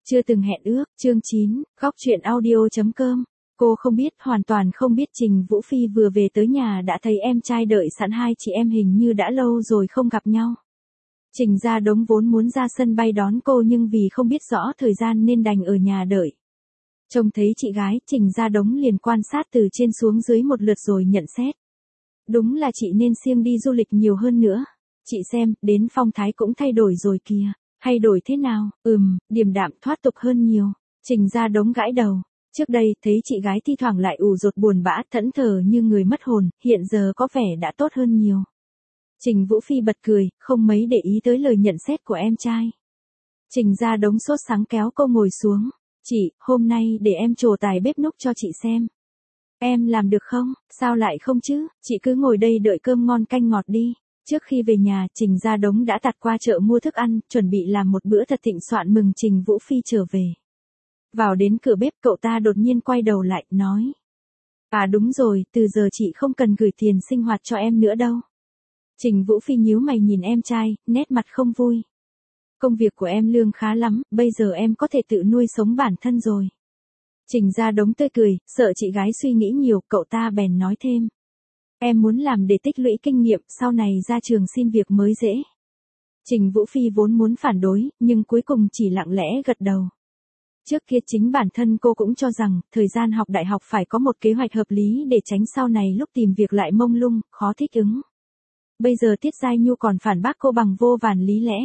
Chưa từng hẹn ước, chương 9, góc chuyện audio.com. Cô không biết, hoàn toàn không biết Trình Vũ Phi vừa về tới nhà đã thấy em trai đợi sẵn, hai chị em hình như đã lâu rồi không gặp nhau. Trình Gia Đống vốn muốn ra sân bay đón cô nhưng vì không biết rõ thời gian nên đành ở nhà đợi. Trông thấy chị gái, Trình Gia Đống liền quan sát từ trên xuống dưới một lượt rồi nhận xét. Đúng là chị nên siêng đi du lịch nhiều hơn nữa. Chị xem, đến phong thái cũng thay đổi rồi kìa. Thay đổi thế nào? Điềm đạm thoát tục hơn nhiều. Trình Gia Đống gãi đầu. Trước đây, thấy chị gái thi thoảng lại ù dột buồn bã, thẫn thờ như người mất hồn, hiện giờ có vẻ đã tốt hơn nhiều. Trình Vũ Phi bật cười, không mấy để ý tới lời nhận xét của em trai. Trình Gia Đống sốt sắng kéo cô ngồi xuống. Chị, hôm nay để em trổ tài bếp núc cho chị xem. Em làm được không? Sao lại không chứ? Chị cứ ngồi đây đợi cơm ngon canh ngọt đi. Trước khi về nhà, Trình Gia Đống đã tạt qua chợ mua thức ăn, chuẩn bị làm một bữa thật thịnh soạn mừng Trình Vũ Phi trở về. Vào đến cửa bếp, cậu ta đột nhiên quay đầu lại, nói. À đúng rồi, từ giờ chị không cần gửi tiền sinh hoạt cho em nữa đâu. Trình Vũ Phi nhíu mày nhìn em trai, nét mặt không vui. Công việc của em lương khá lắm, bây giờ em có thể tự nuôi sống bản thân rồi. Trình Gia Đống tươi cười, sợ chị gái suy nghĩ nhiều, cậu ta bèn nói thêm. Em muốn làm để tích lũy kinh nghiệm, sau này ra trường xin việc mới dễ. Trình Vũ Phi vốn muốn phản đối, nhưng cuối cùng chỉ lặng lẽ gật đầu. Trước kia chính bản thân cô cũng cho rằng, thời gian học đại học phải có một kế hoạch hợp lý để tránh sau này lúc tìm việc lại mông lung, khó thích ứng. Bây giờ Tiết Giai Nhu còn phản bác cô bằng vô vàn lý lẽ.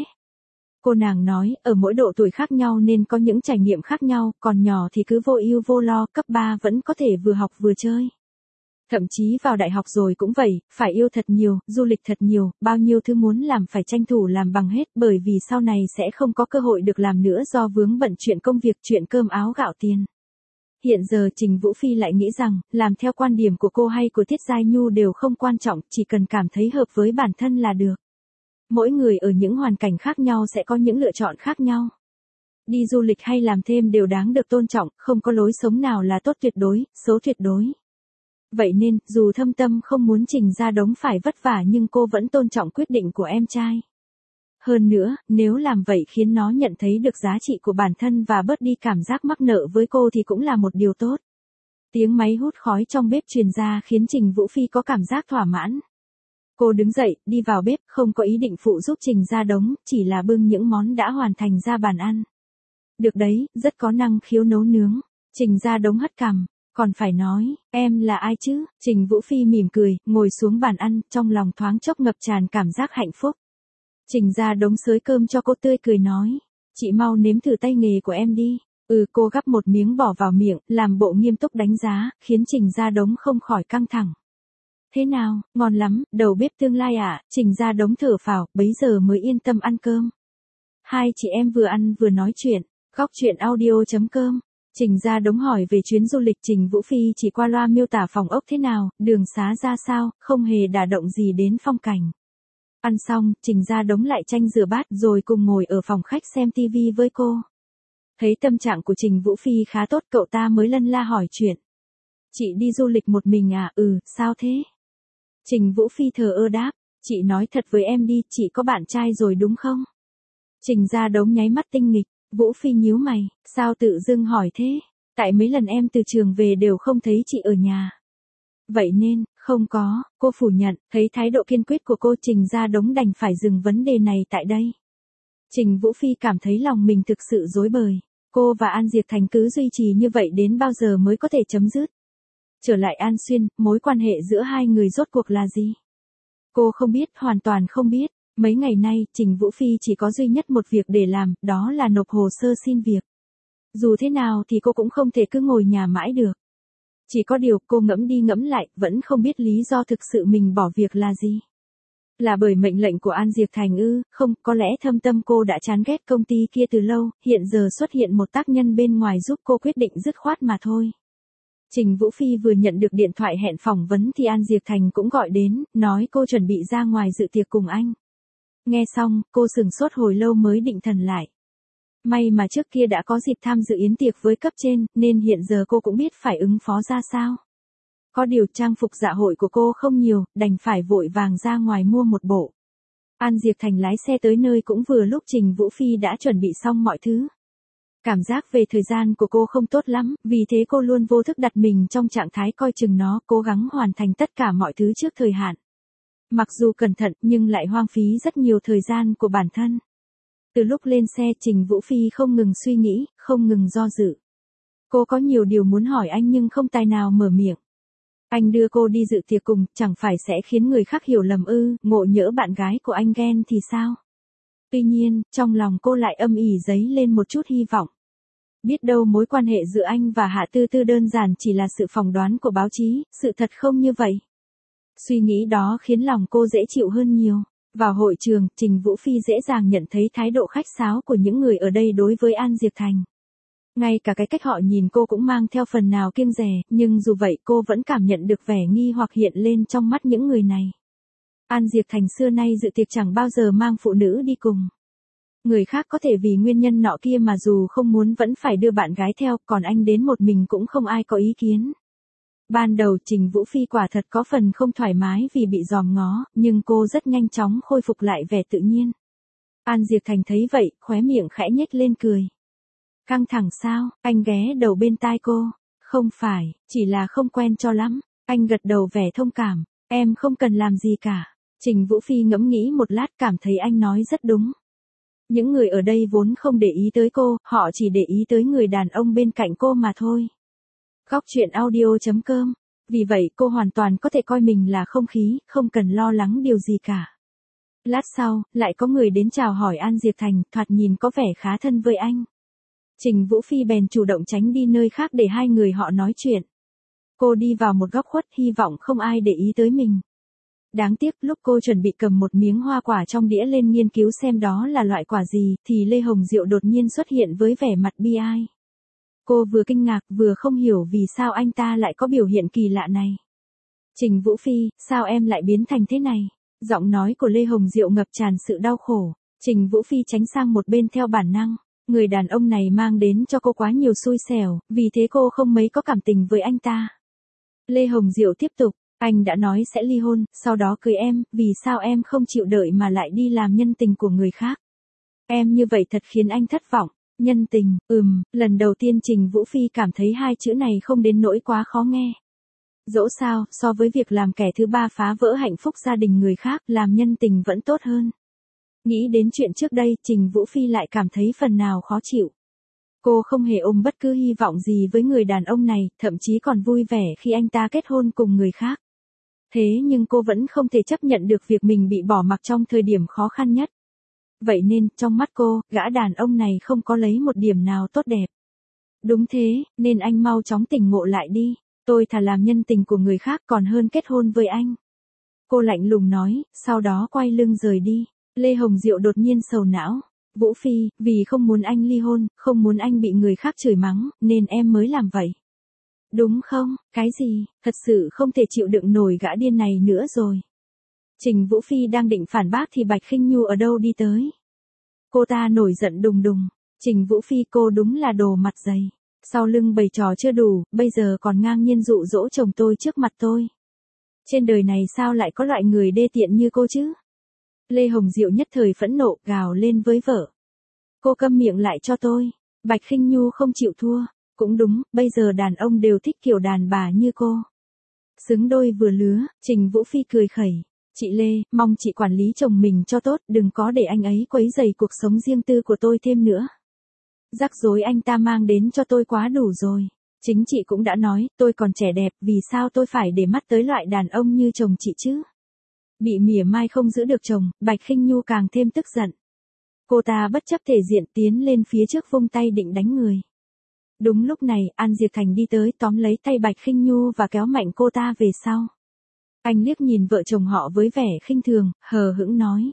Cô nàng nói, ở mỗi độ tuổi khác nhau nên có những trải nghiệm khác nhau, còn nhỏ thì cứ vô ưu vô lo, cấp 3 vẫn có thể vừa học vừa chơi. Thậm chí vào đại học rồi cũng vậy, phải yêu thật nhiều, du lịch thật nhiều, bao nhiêu thứ muốn làm phải tranh thủ làm bằng hết, bởi vì sau này sẽ không có cơ hội được làm nữa do vướng bận chuyện công việc, chuyện cơm áo gạo tiền. Hiện giờ Trình Vũ Phi lại nghĩ rằng, làm theo quan điểm của cô hay của Tiết Giai Nhu đều không quan trọng, chỉ cần cảm thấy hợp với bản thân là được. Mỗi người ở những hoàn cảnh khác nhau sẽ có những lựa chọn khác nhau. Đi du lịch hay làm thêm đều đáng được tôn trọng, không có lối sống nào là tốt tuyệt đối, xấu tuyệt đối. Vậy nên, dù thâm tâm không muốn Trình Gia Đống phải vất vả nhưng cô vẫn tôn trọng quyết định của em trai. Hơn nữa, nếu làm vậy khiến nó nhận thấy được giá trị của bản thân và bớt đi cảm giác mắc nợ với cô thì cũng là một điều tốt. Tiếng máy hút khói trong bếp truyền ra khiến Trình Vũ Phi có cảm giác thỏa mãn. Cô đứng dậy, đi vào bếp, không có ý định phụ giúp Trình Gia Đống, chỉ là bưng những món đã hoàn thành ra bàn ăn. Được đấy, rất có năng khiếu nấu nướng. Trình Gia Đống hất cằm. Còn phải nói, em là ai chứ? Trình Vũ Phi mỉm cười, ngồi xuống bàn ăn, trong lòng thoáng chốc ngập tràn cảm giác hạnh phúc. Trình Gia Đống xới cơm cho cô, tươi cười nói. Chị mau nếm thử tay nghề của em đi. Cô gắp một miếng bỏ vào miệng, làm bộ nghiêm túc đánh giá, khiến Trình Gia Đống không khỏi căng thẳng. Thế nào, ngon lắm, đầu bếp tương lai à? Trình Gia Đống thở phào, bấy giờ mới yên tâm ăn cơm. Hai chị em vừa ăn vừa nói chuyện, góc chuyện audio.com. Trình Gia Đống hỏi về chuyến du lịch, Trình Vũ Phi chỉ qua loa miêu tả phòng ốc thế nào, đường xá ra sao, không hề đả động gì đến phong cảnh. Ăn xong, Trình Gia Đống lại tranh rửa bát rồi cùng ngồi ở phòng khách xem tivi với cô. Thấy tâm trạng của Trình Vũ Phi khá tốt, cậu ta mới lân la hỏi chuyện. Chị đi du lịch một mình à? Sao thế? Trình Vũ Phi thờ ơ đáp, chị nói thật với em đi, chị có bạn trai rồi đúng không? Trình Gia Đống nháy mắt tinh nghịch. Vũ Phi nhíu mày, sao tự dưng hỏi thế? Tại mấy lần em từ trường về đều không thấy chị ở nhà. Vậy nên, không có, cô phủ nhận, thấy thái độ kiên quyết của cô, Trình Gia Đống đành phải dừng vấn đề này tại đây. Trình Vũ Phi cảm thấy lòng mình thực sự rối bời. Cô và An Diệp Thành cứ duy trì như vậy đến bao giờ mới có thể chấm dứt? Trở lại An Xuyên, mối quan hệ giữa hai người rốt cuộc là gì? Cô không biết, hoàn toàn không biết. Mấy ngày nay, Trình Vũ Phi chỉ có duy nhất một việc để làm, đó là nộp hồ sơ xin việc. Dù thế nào thì cô cũng không thể cứ ngồi nhà mãi được. Chỉ có điều cô ngẫm đi ngẫm lại, vẫn không biết lý do thực sự mình bỏ việc là gì. Là bởi mệnh lệnh của An Diệp Thành ư? Không, có lẽ thâm tâm cô đã chán ghét công ty kia từ lâu, hiện giờ xuất hiện một tác nhân bên ngoài giúp cô quyết định dứt khoát mà thôi. Trình Vũ Phi vừa nhận được điện thoại hẹn phỏng vấn thì An Diệp Thành cũng gọi đến, nói cô chuẩn bị ra ngoài dự tiệc cùng anh. Nghe xong, cô sửng sốt hồi lâu mới định thần lại. May mà trước kia đã có dịp tham dự yến tiệc với cấp trên, nên hiện giờ cô cũng biết phải ứng phó ra sao. Có điều trang phục dạ hội của cô không nhiều, đành phải vội vàng ra ngoài mua một bộ. An Diệp Thành lái xe tới nơi cũng vừa lúc Trình Vũ Phi đã chuẩn bị xong mọi thứ. Cảm giác về thời gian của cô không tốt lắm, vì thế cô luôn vô thức đặt mình trong trạng thái coi chừng nó, cố gắng hoàn thành tất cả mọi thứ trước thời hạn. Mặc dù cẩn thận nhưng lại hoang phí rất nhiều thời gian của bản thân. Từ lúc lên xe Trình Vũ Phi không ngừng suy nghĩ, không ngừng do dự. Cô có nhiều điều muốn hỏi anh nhưng không tài nào mở miệng. Anh đưa cô đi dự tiệc cùng, chẳng phải sẽ khiến người khác hiểu lầm ư, ngộ nhỡ bạn gái của anh ghen thì sao? Tuy nhiên, trong lòng cô lại âm ỉ dấy lên một chút hy vọng. Biết đâu mối quan hệ giữa anh và Hạ Tư Tư đơn giản chỉ là sự phỏng đoán của báo chí, sự thật không như vậy. Suy nghĩ đó khiến lòng cô dễ chịu hơn nhiều. Vào hội trường, Trình Vũ Phi dễ dàng nhận thấy thái độ khách sáo của những người ở đây đối với An Diệp Thành. Ngay cả cái cách họ nhìn cô cũng mang theo phần nào kiêng dè, nhưng dù vậy cô vẫn cảm nhận được vẻ nghi hoặc hiện lên trong mắt những người này. An Diệp Thành xưa nay dự tiệc chẳng bao giờ mang phụ nữ đi cùng. Người khác có thể vì nguyên nhân nọ kia mà dù không muốn vẫn phải đưa bạn gái theo, còn anh đến một mình cũng không ai có ý kiến. Ban đầu Trình Vũ Phi quả thật có phần không thoải mái vì bị dòm ngó, nhưng cô rất nhanh chóng khôi phục lại vẻ tự nhiên. An Diệp Thành thấy vậy, khóe miệng khẽ nhếch lên cười. Căng thẳng sao? Anh ghé đầu bên tai cô. Không phải, chỉ là không quen cho lắm. Anh gật đầu vẻ thông cảm. Em không cần làm gì cả. Trình Vũ Phi ngẫm nghĩ một lát cảm thấy anh nói rất đúng. Những người ở đây vốn không để ý tới cô, họ chỉ để ý tới người đàn ông bên cạnh cô mà thôi. Góc truyện audio.com. Vì vậy cô hoàn toàn có thể coi mình là không khí, không cần lo lắng điều gì cả. Lát sau, lại có người đến chào hỏi An Diệp Thành, thoạt nhìn có vẻ khá thân với anh. Trình Vũ Phi bèn chủ động tránh đi nơi khác để hai người họ nói chuyện. Cô đi vào một góc khuất hy vọng không ai để ý tới mình. Đáng tiếc lúc cô chuẩn bị cầm một miếng hoa quả trong đĩa lên nghiên cứu xem đó là loại quả gì thì Lê Hồng Diệu đột nhiên xuất hiện với vẻ mặt bi ai. Cô vừa kinh ngạc vừa không hiểu vì sao anh ta lại có biểu hiện kỳ lạ này. Trình Vũ Phi, sao em lại biến thành thế này? Giọng nói của Lê Hồng Diệu ngập tràn sự đau khổ. Trình Vũ Phi tránh sang một bên theo bản năng. Người đàn ông này mang đến cho cô quá nhiều xui xẻo, vì thế cô không mấy có cảm tình với anh ta. Lê Hồng Diệu tiếp tục, anh đã nói sẽ ly hôn, sau đó cưới em, vì sao em không chịu đợi mà lại đi làm nhân tình của người khác? Em như vậy thật khiến anh thất vọng. Nhân tình, lần đầu tiên Trình Vũ Phi cảm thấy hai chữ này không đến nỗi quá khó nghe. Dẫu sao, so với việc làm kẻ thứ ba phá vỡ hạnh phúc gia đình người khác, làm nhân tình vẫn tốt hơn. Nghĩ đến chuyện trước đây, Trình Vũ Phi lại cảm thấy phần nào khó chịu. Cô không hề ôm bất cứ hy vọng gì với người đàn ông này, thậm chí còn vui vẻ khi anh ta kết hôn cùng người khác. Thế nhưng cô vẫn không thể chấp nhận được việc mình bị bỏ mặc trong thời điểm khó khăn nhất. Vậy nên, trong mắt cô, gã đàn ông này không có lấy một điểm nào tốt đẹp. Đúng thế, nên anh mau chóng tỉnh ngộ lại đi. Tôi thà làm nhân tình của người khác còn hơn kết hôn với anh. Cô lạnh lùng nói, sau đó quay lưng rời đi. Lê Hồng Diệu đột nhiên sầu não. Vũ Phi, vì không muốn anh ly hôn, không muốn anh bị người khác chửi mắng, nên em mới làm vậy. Đúng không? Cái gì? Thật sự không thể chịu đựng nổi gã điên này nữa rồi. Trình Vũ Phi đang định phản bác thì Bạch Khinh Nhu ở đâu đi tới. Cô ta nổi giận đùng đùng. Trình Vũ Phi cô đúng là đồ mặt dày. Sau lưng bày trò chưa đủ, bây giờ còn ngang nhiên dụ dỗ chồng tôi trước mặt tôi. Trên đời này sao lại có loại người đê tiện như cô chứ? Lê Hồng Diệu nhất thời phẫn nộ gào lên với vợ. Cô câm miệng lại cho tôi. Bạch Khinh Nhu không chịu thua. Cũng đúng, bây giờ đàn ông đều thích kiểu đàn bà như cô. Xứng đôi vừa lứa, Trình Vũ Phi cười khẩy. Chị Lê, mong chị quản lý chồng mình cho tốt, đừng có để anh ấy quấy rầy cuộc sống riêng tư của tôi thêm nữa. Rắc rối anh ta mang đến cho tôi quá đủ rồi. Chính chị cũng đã nói, tôi còn trẻ đẹp, vì sao tôi phải để mắt tới loại đàn ông như chồng chị chứ? Bị mỉa mai không giữ được chồng, Bạch Khinh Nhu càng thêm tức giận. Cô ta bất chấp thể diện tiến lên phía trước vung tay định đánh người. Đúng lúc này, An Diệp Thành đi tới tóm lấy tay Bạch Khinh Nhu và kéo mạnh cô ta về sau. Anh liếc nhìn vợ chồng họ với vẻ khinh thường, hờ hững nói.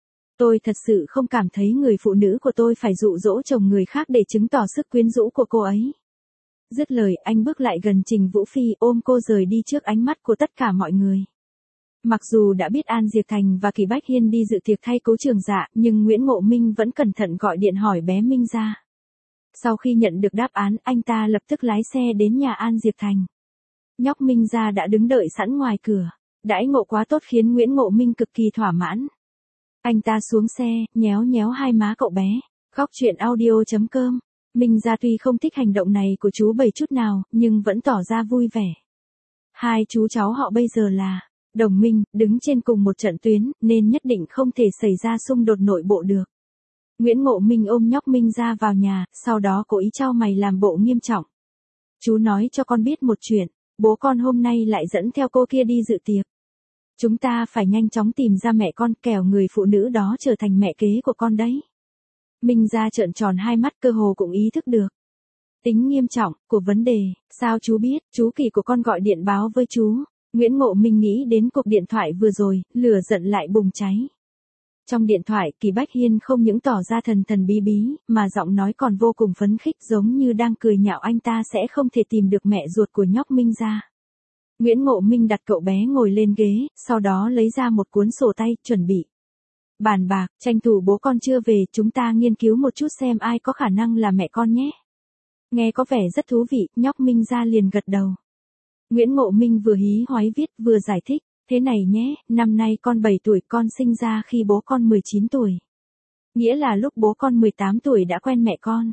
Tôi thật sự không cảm thấy người phụ nữ của tôi phải dụ dỗ chồng người khác để chứng tỏ sức quyến rũ của cô ấy. Dứt lời, anh bước lại gần Trình Vũ Phi ôm cô rời đi trước ánh mắt của tất cả mọi người. Mặc dù đã biết An Diệp Thành và Kỳ Bách Hiên đi dự tiệc thay Cố Trường Dạ, nhưng Nguyễn Ngộ Minh vẫn cẩn thận gọi điện hỏi bé Minh ra. Sau khi nhận được đáp án, anh ta lập tức lái xe đến nhà An Diệp Thành. Nhóc Minh ra đã đứng đợi sẵn ngoài cửa. Đãi ngộ quá tốt khiến Nguyễn Ngộ Minh cực kỳ thỏa mãn. Anh ta xuống xe, nhéo nhéo hai má cậu bé. Góc truyện audio.com Minh Gia tuy không thích hành động này của chú Bảy chút nào, nhưng vẫn tỏ ra vui vẻ. Hai chú cháu họ bây giờ là đồng minh, đứng trên cùng một trận tuyến, nên nhất định không thể xảy ra xung đột nội bộ được. Nguyễn Ngộ Minh ôm nhóc Minh Gia vào nhà, sau đó cố ý chau mày làm bộ nghiêm trọng. Chú nói cho con biết một chuyện, bố con hôm nay lại dẫn theo cô kia đi dự tiệc. Chúng ta phải nhanh chóng tìm ra mẹ con, kẻo người phụ nữ đó trở thành mẹ kế của con đấy. Minh Gia trợn tròn hai mắt, cơ hồ cũng ý thức được tính nghiêm trọng của vấn đề. Sao chú biết? Chú Kỳ của con gọi điện báo với chú. Nguyễn Ngộ Minh nghĩ đến cuộc điện thoại vừa rồi, lửa giận lại bùng cháy. Trong điện thoại, Kỳ Bách Hiên không những tỏ ra thần thần bí bí, mà giọng nói còn vô cùng phấn khích, giống như đang cười nhạo anh ta sẽ không thể tìm được mẹ ruột của nhóc Minh Gia. Nguyễn Ngộ Minh đặt cậu bé ngồi lên ghế, sau đó lấy ra một cuốn sổ tay, chuẩn bị bàn bạc, tranh thủ bố con chưa về, chúng ta nghiên cứu một chút xem ai có khả năng là mẹ con nhé. Nghe có vẻ rất thú vị, nhóc Minh Gia liền gật đầu. Nguyễn Ngộ Minh vừa hí hoáy viết vừa giải thích, thế này nhé, năm nay con 7 tuổi, con sinh ra khi bố con 19 tuổi. Nghĩa là lúc bố con 18 tuổi đã quen mẹ con.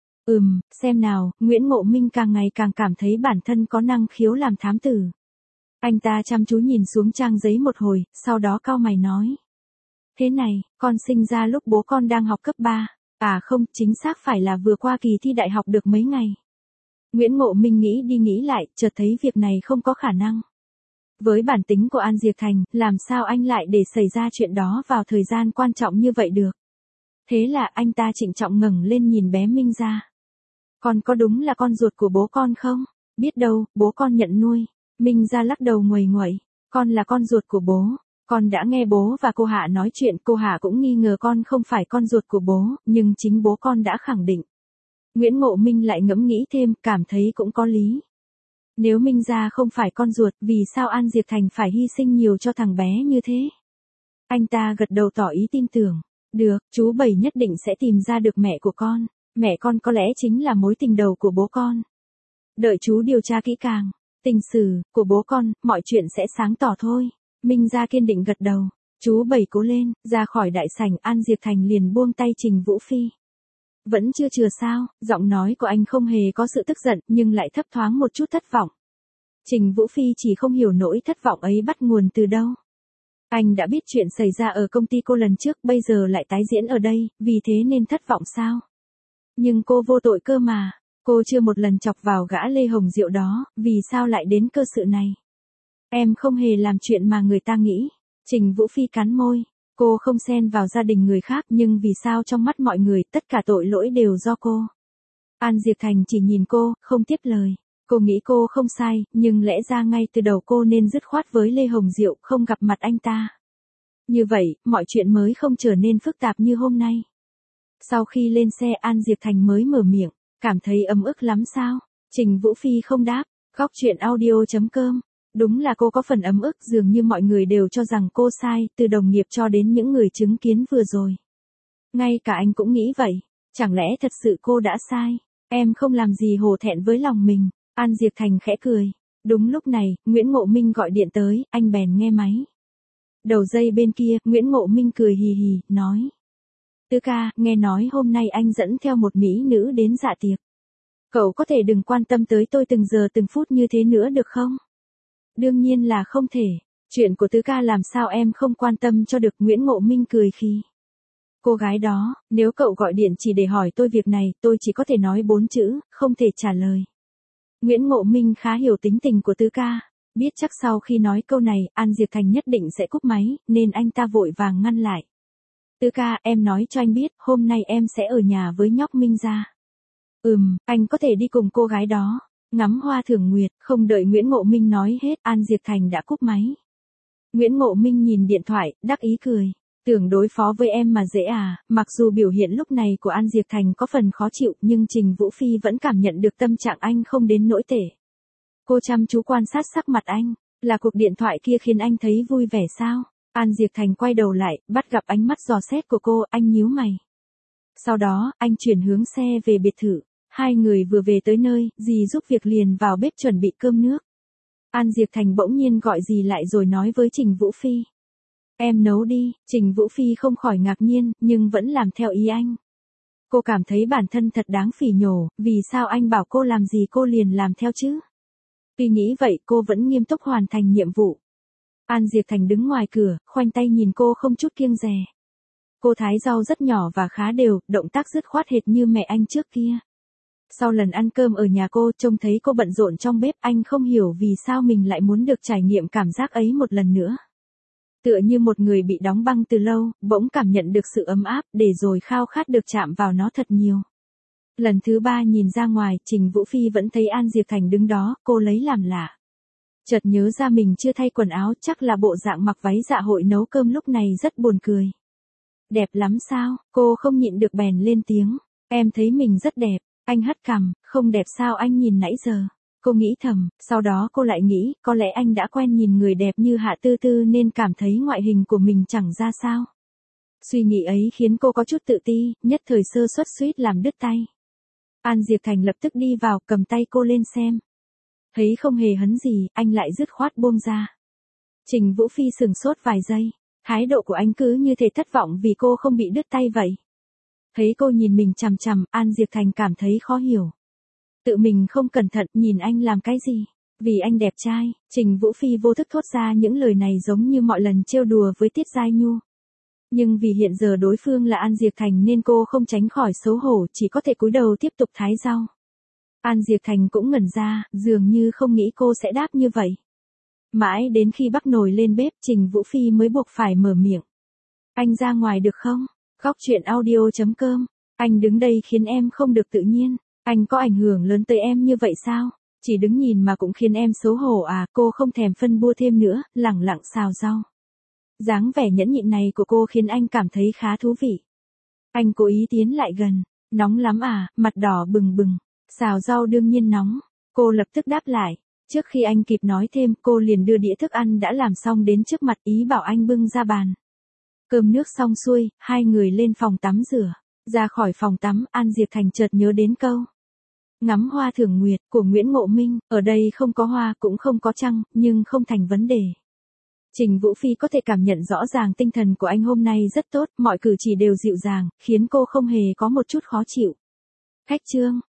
Xem nào, Nguyễn Ngộ Minh càng ngày càng cảm thấy bản thân có năng khiếu làm thám tử. Anh ta chăm chú nhìn xuống trang giấy một hồi, sau đó cau mày nói. Thế này, con sinh ra lúc bố con đang học cấp 3. À không, chính xác phải là vừa qua kỳ thi đại học được mấy ngày. Nguyễn Ngộ Minh nghĩ đi nghĩ lại, chợt thấy việc này không có khả năng. Với bản tính của An Diệp Thành, làm sao anh lại để xảy ra chuyện đó vào thời gian quan trọng như vậy được. Thế là anh ta trịnh trọng ngẩng lên nhìn bé Minh Gia. Con có đúng là con ruột của bố con không? Biết đâu, bố con nhận nuôi. Minh Gia lắc đầu nguầy nguậy. Con là con ruột của bố. Con đã nghe bố và cô Hạ nói chuyện, cô Hạ cũng nghi ngờ con không phải con ruột của bố, nhưng chính bố con đã khẳng định. Nguyễn Ngộ Minh lại ngẫm nghĩ thêm, cảm thấy cũng có lý. Nếu Minh Gia không phải con ruột, vì sao An Diệp Thành phải hy sinh nhiều cho thằng bé như thế? Anh ta gật đầu tỏ ý tin tưởng. Được, chú Bảy nhất định sẽ tìm ra được mẹ của con. Mẹ con có lẽ chính là mối tình đầu của bố con. Đợi chú điều tra kỹ càng tình sử của bố con, mọi chuyện sẽ sáng tỏ thôi. Minh Gia kiên định gật đầu. Chú Bảy cố lên. Ra khỏi đại sảnh, An Diệp Thành liền buông tay Trình Vũ Phi. Vẫn chưa chừa sao? Giọng nói của anh không hề có sự tức giận, nhưng lại thấp thoáng một chút thất vọng. Trình Vũ Phi chỉ không hiểu nỗi thất vọng ấy bắt nguồn từ đâu. Anh đã biết chuyện xảy ra ở công ty cô lần trước, bây giờ lại tái diễn ở đây, vì thế nên thất vọng sao? Nhưng cô vô tội cơ mà. Cô chưa một lần chọc vào gã Lê Hồng Diệu đó, vì sao lại đến cơ sự này? Em không hề làm chuyện mà người ta nghĩ. Trình Vũ Phi cắn môi. Cô không xen vào gia đình người khác, nhưng vì sao trong mắt mọi người, tất cả tội lỗi đều do cô? An Diệp Thành chỉ nhìn cô, không tiếp lời. Cô nghĩ cô không sai, nhưng lẽ ra ngay từ đầu cô nên dứt khoát với Lê Hồng Diệu, không gặp mặt anh ta. Như vậy, mọi chuyện mới không trở nên phức tạp như hôm nay. Sau khi lên xe, An Diệp Thành mới mở miệng, cảm thấy ấm ức lắm sao? Trình Vũ Phi không đáp. Góc truyện audio.com. Đúng là cô có phần ấm ức, dường như mọi người đều cho rằng cô sai, từ đồng nghiệp cho đến những người chứng kiến vừa rồi. Ngay cả anh cũng nghĩ vậy. Chẳng lẽ thật sự cô đã sai? Em không làm gì hổ thẹn với lòng mình. An Diệp Thành khẽ cười. Đúng lúc này, Nguyễn Ngộ Minh gọi điện tới, anh bèn nghe máy. Đầu dây bên kia, Nguyễn Ngộ Minh cười hì hì, nói. Tứ ca, nghe nói hôm nay anh dẫn theo một mỹ nữ đến dạ tiệc. Cậu có thể đừng quan tâm tới tôi từng giờ từng phút như thế nữa được không? Đương nhiên là không thể. Chuyện của tứ ca làm sao em không quan tâm cho được. Nguyễn Ngộ Minh cười khi. Cô gái đó, nếu cậu gọi điện chỉ để hỏi tôi việc này, tôi chỉ có thể nói 4 chữ, không thể trả lời. Nguyễn Ngộ Minh khá hiểu tính tình của tứ ca. Biết chắc sau khi nói câu này, An Diệp Thành nhất định sẽ cúp máy, nên anh ta vội vàng ngăn lại. Tứ ca, em nói cho anh biết, hôm nay em sẽ ở nhà với nhóc Minh Gia. Anh có thể đi cùng cô gái đó. Ngắm hoa thưởng nguyệt, không đợi Nguyễn Ngộ Minh nói hết, An Diệp Thành đã cúp máy. Nguyễn Ngộ Minh nhìn điện thoại, đắc ý cười. Tưởng đối phó với em mà dễ à? Mặc dù biểu hiện lúc này của An Diệp Thành có phần khó chịu, nhưng Trình Vũ Phi vẫn cảm nhận được tâm trạng anh không đến nỗi tệ. Cô chăm chú quan sát sắc mặt anh. Là cuộc điện thoại kia khiến anh thấy vui vẻ sao? An Diệp Thành quay đầu lại, bắt gặp ánh mắt dò xét của cô, anh nhíu mày. Sau đó, anh chuyển hướng xe về biệt thự. Hai người vừa về tới nơi, dì giúp việc liền vào bếp chuẩn bị cơm nước. An Diệp Thành bỗng nhiên gọi dì lại rồi nói với Trình Vũ Phi. Em nấu đi. Trình Vũ Phi không khỏi ngạc nhiên, nhưng vẫn làm theo ý anh. Cô cảm thấy bản thân thật đáng phỉ nhổ, vì sao anh bảo cô làm gì cô liền làm theo chứ? Tuy nghĩ vậy cô vẫn nghiêm túc hoàn thành nhiệm vụ. An Diệp Thành đứng ngoài cửa, khoanh tay nhìn cô không chút kiêng dè. Cô thái rau rất nhỏ và khá đều, động tác dứt khoát hệt như mẹ anh trước kia. Sau lần ăn cơm ở nhà cô trông thấy cô bận rộn trong bếp, anh không hiểu vì sao mình lại muốn được trải nghiệm cảm giác ấy một lần nữa. Tựa như một người bị đóng băng từ lâu, bỗng cảm nhận được sự ấm áp, để rồi khao khát được chạm vào nó thật nhiều. Lần thứ 3 nhìn ra ngoài, Trình Vũ Phi vẫn thấy An Diệp Thành đứng đó, cô lấy làm lạ. Chợt nhớ ra mình chưa thay quần áo, chắc là bộ dạng mặc váy dạ hội nấu cơm lúc này rất buồn cười. Đẹp lắm sao, cô không nhịn được bèn lên tiếng. Em thấy mình rất đẹp, anh hất cằm, không đẹp sao anh nhìn nãy giờ. Cô nghĩ thầm, sau đó cô lại nghĩ, có lẽ anh đã quen nhìn người đẹp như Hạ Tư Tư nên cảm thấy ngoại hình của mình chẳng ra sao. Suy nghĩ ấy khiến cô có chút tự ti, nhất thời sơ suất suýt làm đứt tay. An Diệp Thành lập tức đi vào, cầm tay cô lên xem. Thấy không hề hấn gì, anh lại dứt khoát buông ra. Trình Vũ Phi sừng sốt vài giây, thái độ của anh cứ như thể thất vọng vì cô không bị đứt tay vậy. Thấy cô nhìn mình chằm chằm, An Diệp Thành cảm thấy khó hiểu. Tự mình không cẩn thận, nhìn anh làm cái gì? Vì anh đẹp trai, Trình Vũ Phi vô thức thốt ra những lời này giống như mọi lần trêu đùa với Tiết Giai Nhu. Nhưng vì hiện giờ đối phương là An Diệp Thành nên cô không tránh khỏi xấu hổ, chỉ có thể cúi đầu tiếp tục thái rau. An Diệp Thành cũng ngẩn ra, dường như không nghĩ cô sẽ đáp như vậy. Mãi đến khi bắc nồi lên bếp, Trình Vũ Phi mới buộc phải mở miệng. Anh ra ngoài được không? Góc chuyện audio.com. Anh đứng đây khiến em không được tự nhiên. Anh có ảnh hưởng lớn tới em như vậy sao? Chỉ đứng nhìn mà cũng khiến em xấu hổ à? Cô không thèm phân bua thêm nữa, lẳng lặng xào rau. Dáng vẻ nhẫn nhịn này của cô khiến anh cảm thấy khá thú vị. Anh cố ý tiến lại gần. Nóng lắm à? Mặt đỏ bừng bừng. Xào rau đương nhiên nóng. Cô lập tức đáp lại. Trước khi anh kịp nói thêm, cô liền đưa đĩa thức ăn đã làm xong đến trước mặt, ý bảo anh bưng ra bàn. Cơm nước xong xuôi, hai người lên phòng tắm rửa. Ra khỏi phòng tắm, An Diệp Thành chợt nhớ đến câu ngắm hoa thưởng nguyệt của Nguyễn Ngộ Minh, ở đây không có hoa cũng không có trăng, nhưng không thành vấn đề. Trình Vũ Phi có thể cảm nhận rõ ràng tinh thần của anh hôm nay rất tốt, mọi cử chỉ đều dịu dàng, khiến cô không hề có một chút khó chịu. Khách trương,